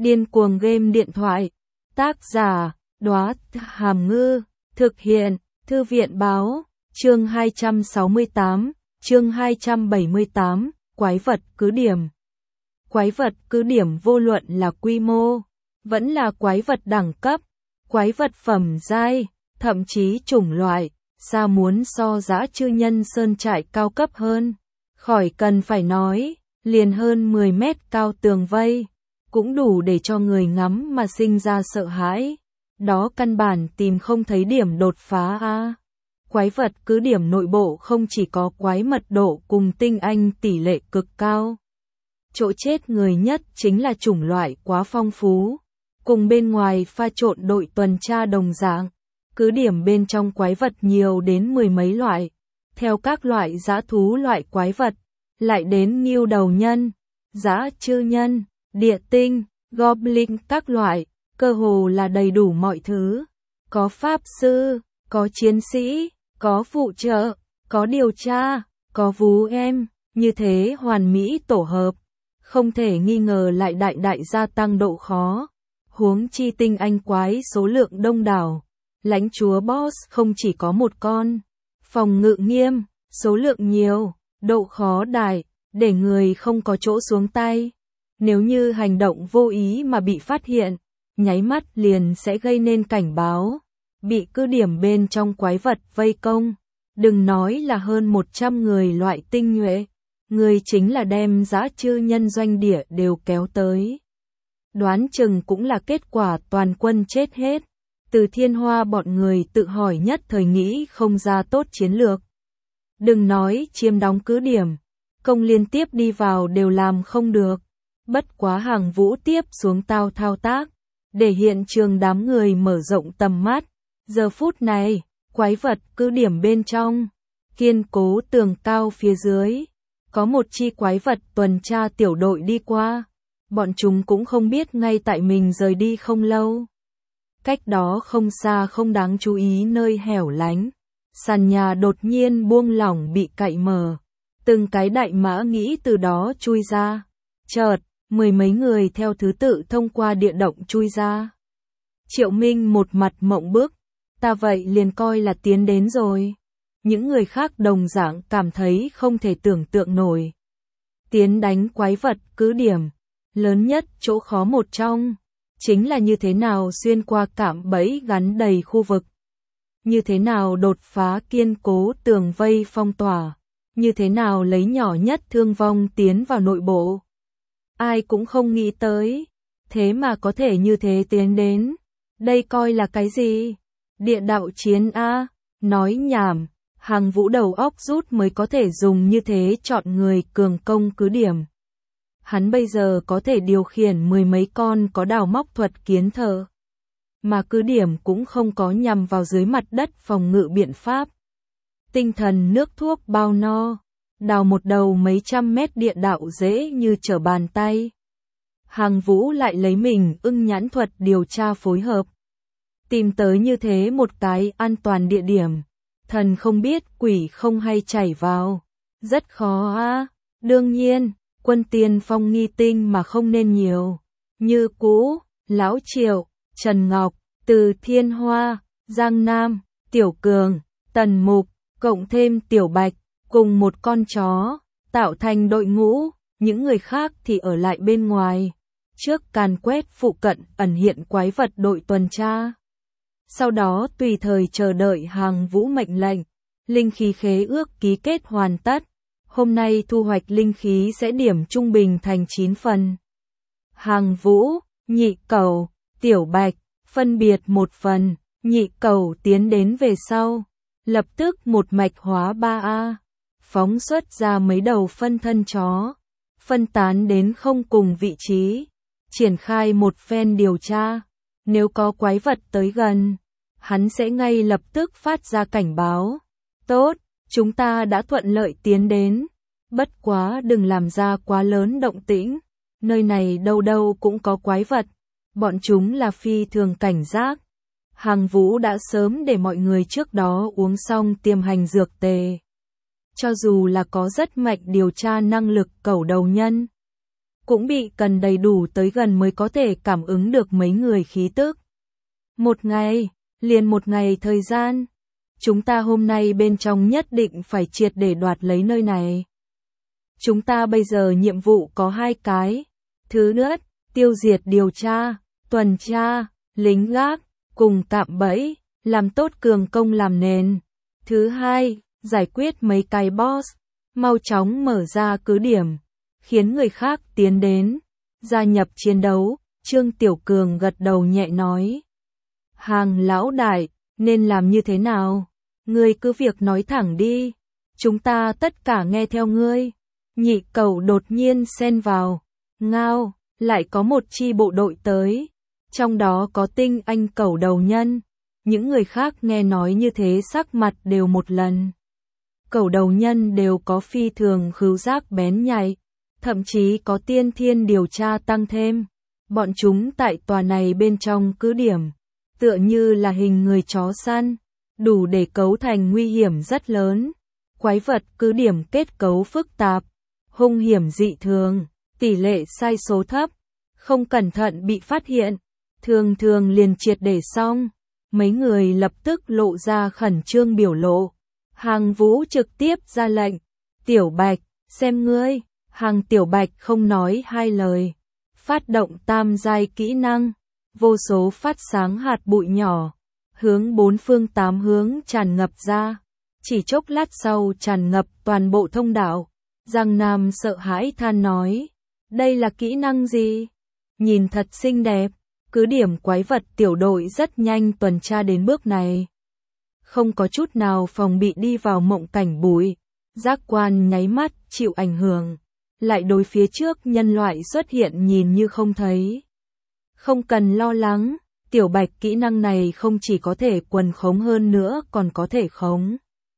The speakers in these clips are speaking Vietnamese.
Điên cuồng game điện thoại. Tác giả, Đóa Hàm Ngư. Thực hiện, Thư viện báo. Chương 268, chương 278, Quái vật cứ điểm. Quái vật cứ điểm vô luận là quy mô, vẫn là quái vật đẳng cấp, quái vật phẩm giai, thậm chí chủng loại, xa muốn so Dã Chư Nhân Sơn trại cao cấp hơn. Khỏi cần phải nói, liền hơn 10 mét cao tường vây, cũng đủ để cho người ngắm mà sinh ra sợ hãi. Đó căn bản tìm không thấy điểm đột phá a. Quái vật cứ điểm nội bộ không chỉ có quái mật độ cùng tinh anh tỷ lệ cực cao. Chỗ chết người nhất chính là chủng loại quá phong phú, cùng bên ngoài pha trộn đội tuần tra đồng dạng. Cứ điểm bên trong quái vật nhiều đến mười mấy loại, theo các loại dã thú loại quái vật, lại đến ngưu đầu nhân, dã chư nhân, địa tinh, goblin các loại, cơ hồ là đầy đủ mọi thứ. Có pháp sư, có chiến sĩ, có phụ trợ, có điều tra, có vú em, như thế hoàn mỹ tổ hợp, không thể nghi ngờ lại đại gia tăng độ khó. Huống chi tinh anh quái số lượng đông đảo, lãnh chúa boss không chỉ có một con, phòng ngự nghiêm, số lượng nhiều, độ khó đại, để người không có chỗ xuống tay. Nếu như hành động vô ý mà bị phát hiện, nháy mắt liền sẽ gây nên cảnh báo, bị cứ điểm bên trong quái vật vây công. Đừng nói là hơn 100 người loại tinh nhuệ, người chính là đem Dã Chư Nhân doanh địa đều kéo tới. Đoán chừng cũng là kết quả toàn quân chết hết. Từ Thiên Hoa bọn người tự hỏi nhất thời nghĩ không ra tốt chiến lược. Đừng nói chiếm đóng cứ điểm, công liên tiếp đi vào đều làm không được. Bất quá Hàng Vũ tiếp xuống thao tác, để hiện trường đám người mở rộng tầm mắt. Giờ phút này, quái vật cứ điểm bên trong, kiên cố tường cao phía dưới, có một chi quái vật tuần tra tiểu đội đi qua. Bọn chúng cũng không biết ngay tại mình rời đi không lâu. Cách đó không xa không đáng chú ý nơi hẻo lánh, sàn nhà đột nhiên buông lỏng bị cạy mở. Từng cái đại mã nghĩ từ đó chui ra. Chợt, mười mấy người theo thứ tự thông qua địa động chui ra. Triệu Minh một mặt mộng bức, ta vậy liền coi là tiến đến rồi. Những người khác đồng dạng cảm thấy không thể tưởng tượng nổi. Tiến đánh quái vật cứ điểm, lớn nhất chỗ khó một trong, chính là như thế nào xuyên qua cạm bẫy gắn đầy khu vực. Như thế nào đột phá kiên cố tường vây phong tỏa. Như thế nào lấy nhỏ nhất thương vong tiến vào nội bộ. Ai cũng không nghĩ tới. Thế mà có thể như thế tiến đến. Đây coi là cái gì? Địa đạo chiến A. Nói nhảm. Hàng Vũ đầu óc rút mới có thể dùng như thế chọn người cường công cứ điểm. Hắn bây giờ có thể điều khiển mười mấy con có đào móc thuật kiến thợ. Mà cứ điểm cũng không có nhằm vào dưới mặt đất phòng ngự biện pháp. Tinh thần nước thuốc bao no, đào một đầu mấy trăm mét địa đạo dễ như trở bàn tay. Hàng Vũ lại lấy mình ưng nhãn thuật điều tra phối hợp. Tìm tới như thế một cái an toàn địa điểm. Thần không biết quỷ không hay chảy vào. Rất khó a. Đương nhiên, quân tiên phong nghi tinh mà không nên nhiều. Như cũ, Lão Triệu, Trần Ngọc, Từ Thiên Hoa, Giang Nam, Tiểu Cường, Tần Mục, cộng thêm Tiểu Bạch, cùng một con chó, tạo thành đội ngũ, những người khác thì ở lại bên ngoài. Trước càn quét phụ cận ẩn hiện quái vật đội tuần tra. Sau đó tùy thời chờ đợi Hàng Vũ mệnh lệnh. Linh khí khế ước ký kết hoàn tất. Hôm nay thu hoạch linh khí sẽ điểm trung bình thành 9 phần. Hàng Vũ, Nhị Cẩu, Tiểu Bạch, phân biệt một phần. Nhị Cẩu tiến đến về sau. Lập tức một mạch hóa 3A. Phóng xuất ra mấy đầu phân thân chó. Phân tán đến không cùng vị trí. Triển khai một phen điều tra. Nếu có quái vật tới gần, hắn sẽ ngay lập tức phát ra cảnh báo. Tốt, chúng ta đã thuận lợi tiến đến. Bất quá đừng làm ra quá lớn động tĩnh. Nơi này đâu đâu cũng có quái vật. Bọn chúng là phi thường cảnh giác. Hàng Vũ đã sớm để mọi người trước đó uống xong tiêm hành dược tề. Cho dù là có rất mạnh điều tra năng lực cẩu đầu nhân, cũng bị cần đầy đủ tới gần mới có thể cảm ứng được mấy người khí tức. Một ngày, liền một ngày thời gian. Chúng ta hôm nay bên trong nhất định phải triệt để đoạt lấy nơi này. Chúng ta bây giờ nhiệm vụ có 2 cái. Thứ nhất, tiêu diệt điều tra, tuần tra, lính gác, cùng cạm bẫy, làm tốt cường công làm nền. Thứ hai, giải quyết mấy cái boss, mau chóng mở ra cứ điểm, khiến người khác tiến đến, gia nhập chiến đấu. Trương Tiểu Cường gật đầu nhẹ nói. Hàng lão đại, nên làm như thế nào? Ngươi cứ việc nói thẳng đi, chúng ta tất cả nghe theo ngươi. Nhị Cẩu đột nhiên xen vào. Ngao, lại có một chi bộ đội tới, trong đó có tinh anh cẩu đầu nhân. Những người khác nghe nói như thế sắc mặt đều một lần. Cẩu đầu nhân đều có phi thường khứu giác bén nhạy, thậm chí có tiên thiên điều tra tăng thêm. Bọn chúng tại tòa này bên trong cứ điểm, tựa như là hình người chó săn, đủ để cấu thành nguy hiểm rất lớn. Quái vật cứ điểm kết cấu phức tạp, hung hiểm dị thường, tỷ lệ sai số thấp, không cẩn thận bị phát hiện, thường thường liền triệt để xong. Mấy người lập tức lộ ra khẩn trương biểu lộ. Hàng Vũ trực tiếp ra lệnh. Tiểu Bạch, xem ngươi. Hàng Tiểu Bạch không nói hai lời. Phát động tam giai kỹ năng. Vô số phát sáng hạt bụi nhỏ, hướng 4 phương 8 hướng tràn ngập ra. Chỉ chốc lát sau tràn ngập toàn bộ thông đạo. Giang Nam sợ hãi than nói. Đây là kỹ năng gì? Nhìn thật xinh đẹp. Cứ điểm quái vật tiểu đội rất nhanh tuần tra đến bước này. Không có chút nào phòng bị đi vào mộng cảnh bụi. Giác quan nháy mắt chịu ảnh hưởng. Lại đối phía trước nhân loại xuất hiện nhìn như không thấy. Không cần lo lắng, Tiểu Bạch kỹ năng này không chỉ có thể quần khống hơn nữa còn có thể khống.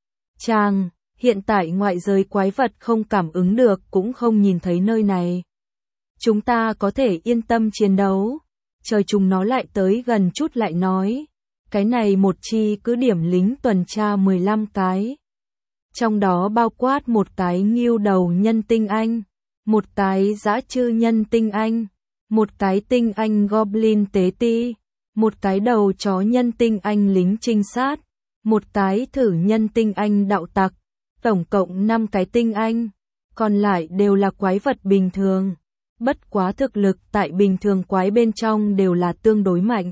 Chàng, hiện tại ngoại giới quái vật không cảm ứng được cũng không nhìn thấy nơi này. Chúng ta có thể yên tâm chiến đấu. Chờ chúng nó lại tới gần chút lại nói. Cái này một chi cứ điểm lính tuần tra 15 cái. Trong đó bao quát một cái ngưu đầu nhân tinh anh, một cái dã chư nhân tinh anh, một cái tinh anh goblin tế ti, một cái đầu chó nhân tinh anh lính trinh sát, một cái thử nhân tinh anh đạo tặc, tổng cộng 5 cái tinh anh, còn lại đều là quái vật bình thường. Bất quá thực lực tại bình thường quái bên trong đều là tương đối mạnh.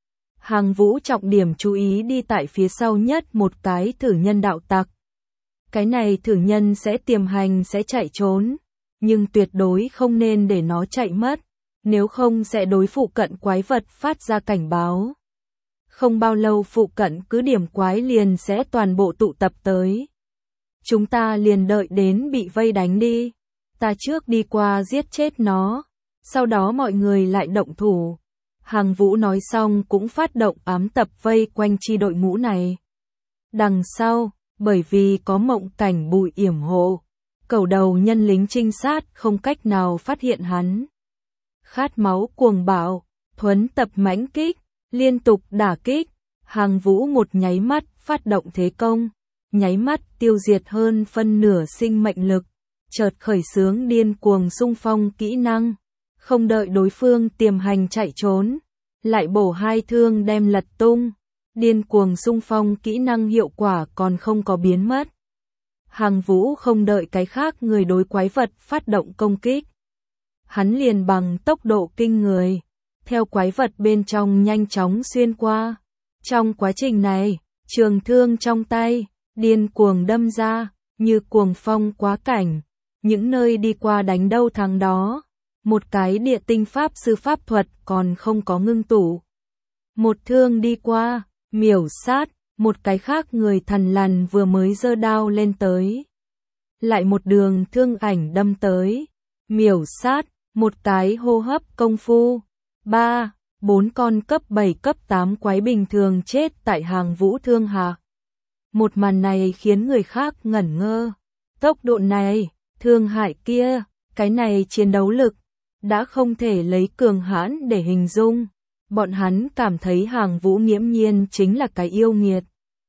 Hàng Vũ trọng điểm chú ý đi tại phía sau nhất một cái thử nhân đạo tặc. Cái này thử nhân sẽ tiềm hành sẽ chạy trốn, nhưng tuyệt đối không nên để nó chạy mất, nếu không sẽ đối phụ cận quái vật phát ra cảnh báo. Không bao lâu phụ cận cứ điểm quái liền sẽ toàn bộ tụ tập tới. Chúng ta liền đợi đến bị vây đánh đi. Ta trước đi qua giết chết nó, sau đó mọi người lại động thủ. Hàng Vũ nói xong cũng phát động ám tập vây quanh chi đội ngũ này. Đằng sau, bởi vì có mộng cảnh bụi yểm hộ, cẩu đầu nhân lính trinh sát không cách nào phát hiện hắn. Khát máu cuồng bạo, thuấn tập mãnh kích, liên tục đả kích. Hàng Vũ một nháy mắt phát động thế công, nháy mắt tiêu diệt hơn phân nửa sinh mệnh lực. Chợt khởi xướng điên cuồng xung phong kỹ năng, không đợi đối phương tiềm hành chạy trốn, lại bổ 2 thương đem lật tung. Điên cuồng xung phong kỹ năng hiệu quả còn không có biến mất. Hàng Vũ không đợi cái khác người đối quái vật phát động công kích. Hắn liền bằng tốc độ kinh người, theo quái vật bên trong nhanh chóng xuyên qua. Trong quá trình này, trường thương trong tay, điên cuồng đâm ra, như cuồng phong quá cảnh. Những nơi đi qua đánh đâu thắng đó. Một cái địa tinh pháp sư pháp thuật còn không có ngưng tụ. Một thương đi qua, miểu sát, một cái khác người thằn lằn vừa mới giơ đao lên tới. Lại một đường thương ảnh đâm tới, miểu sát, một cái hô hấp công phu. 3, 4 con cấp 7 cấp 8 quái bình thường chết tại Hàng Vũ thương hạ. Một màn này khiến người khác ngẩn ngơ. Tốc độ này, thương hại kia, cái này chiến đấu lực, đã không thể lấy cường hãn để hình dung. Bọn hắn cảm thấy Hàng Vũ nghiễm nhiên chính là cái yêu nghiệt.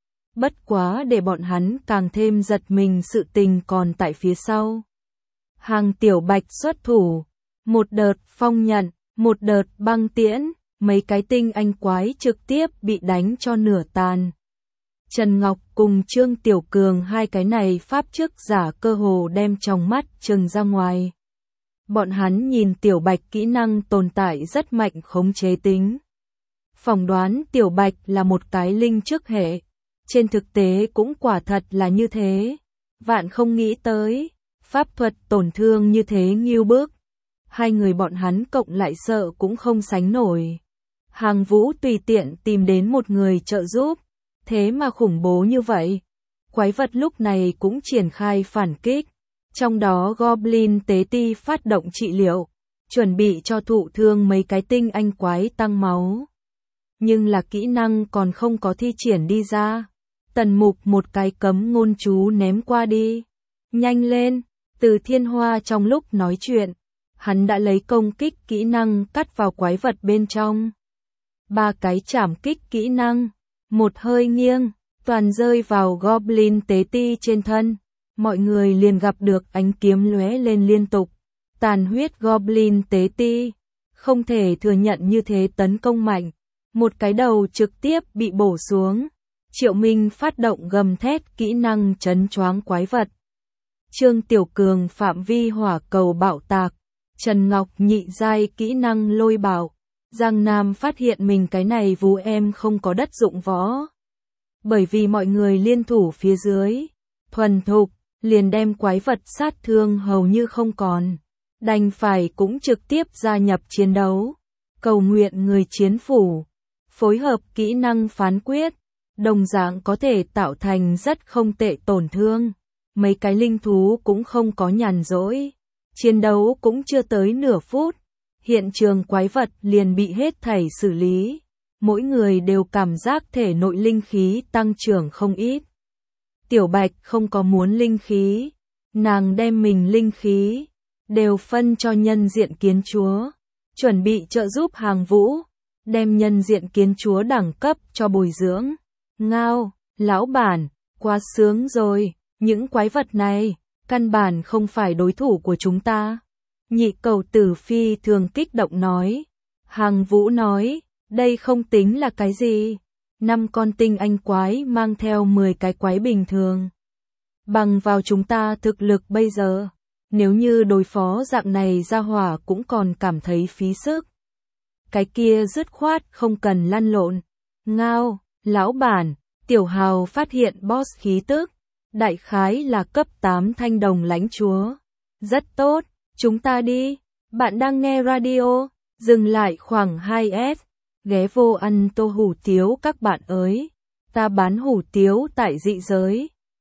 Bất quá để bọn hắn càng thêm giật mình sự tình còn tại phía sau. Hàng Tiểu Bạch xuất thủ, Một đợt phong nhận, một đợt băng tiễn, mấy cái tinh anh quái trực tiếp bị đánh cho nửa tàn. Trần Ngọc cùng Trương Tiểu Cường hai cái này pháp chức giả cơ hồ đem trong mắt trừng ra ngoài. Bọn hắn nhìn Tiểu Bạch kỹ năng tồn tại rất mạnh khống chế tính. Phỏng đoán Tiểu Bạch là một cái linh chức hệ. Trên thực tế cũng quả thật là như thế. Vạn không nghĩ tới, pháp thuật tổn thương như thế nghiêu bức. Hai người bọn hắn cộng lại sợ cũng không sánh nổi. Hàng Vũ tùy tiện tìm đến một người trợ giúp. Thế mà khủng bố như vậy. Quái vật lúc này cũng triển khai phản kích. Trong đó Goblin tế ti phát động trị liệu. Chuẩn bị cho thụ thương mấy cái tinh anh quái tăng máu. Nhưng là kỹ năng còn không có thi triển đi ra. Tần Mục một cái cấm ngôn chú ném qua đi. Nhanh lên, Từ Thiên Hoa trong lúc nói chuyện. Hắn đã lấy công kích kỹ năng cắt vào quái vật bên trong. 3 cái chảm kích kỹ năng. Một hơi nghiêng, toàn rơi vào Goblin tế ti trên thân. Mọi người liền gặp được ánh kiếm lóe lên liên tục. Tàn huyết Goblin tế ti. Không thể thừa nhận như thế tấn công mạnh. Một cái đầu trực tiếp bị bổ xuống. Triệu Minh phát động gầm thét kỹ năng chấn choáng quái vật. Trương Tiểu Cường phạm vi hỏa cầu bạo tạc. Trần Ngọc nhị giai kỹ năng lôi bạo. Giang Nam phát hiện mình cái này vú em không có đất dụng võ. Bởi vì mọi người liên thủ phía dưới. Thuần thục, liền đem quái vật sát thương hầu như không còn. Đành phải cũng trực tiếp gia nhập chiến đấu. Cầu nguyện người chiến phủ. Phối hợp kỹ năng phán quyết. Đồng dạng có thể tạo thành rất không tệ tổn thương. Mấy cái linh thú cũng không có nhàn rỗi. Chiến đấu cũng chưa tới nửa phút. Hiện trường quái vật liền bị hết thảy xử lý. Mỗi người đều cảm giác thể nội linh khí tăng trưởng không ít. Tiểu Bạch không có muốn linh khí. Nàng đem mình linh khí đều phân cho nhân diện kiến chúa. Chuẩn bị trợ giúp Hàng Vũ. Đem nhân diện kiến chúa đẳng cấp cho bồi dưỡng. Ngao, lão bản, quá sướng rồi. Những quái vật này, căn bản không phải đối thủ của chúng ta. Nhị cầu tử phi thường kích động nói. Hàng Vũ nói, đây không tính là cái gì. 5 con tinh anh quái mang theo 10 cái quái bình thường. Bằng vào chúng ta thực lực bây giờ, nếu như đối phó dạng này ra hỏa cũng còn cảm thấy phí sức. Cái kia dứt khoát không cần lăn lộn. Ngao, lão bản, Tiểu Hào phát hiện boss khí tức. Đại khái là cấp 8 thanh đồng lãnh chúa. Rất tốt, chúng ta đi. Bạn đang nghe radio, dừng lại khoảng 2S. Ghé vô ăn tô hủ tiếu các bạn ơi. Ta bán hủ tiếu tại dị giới.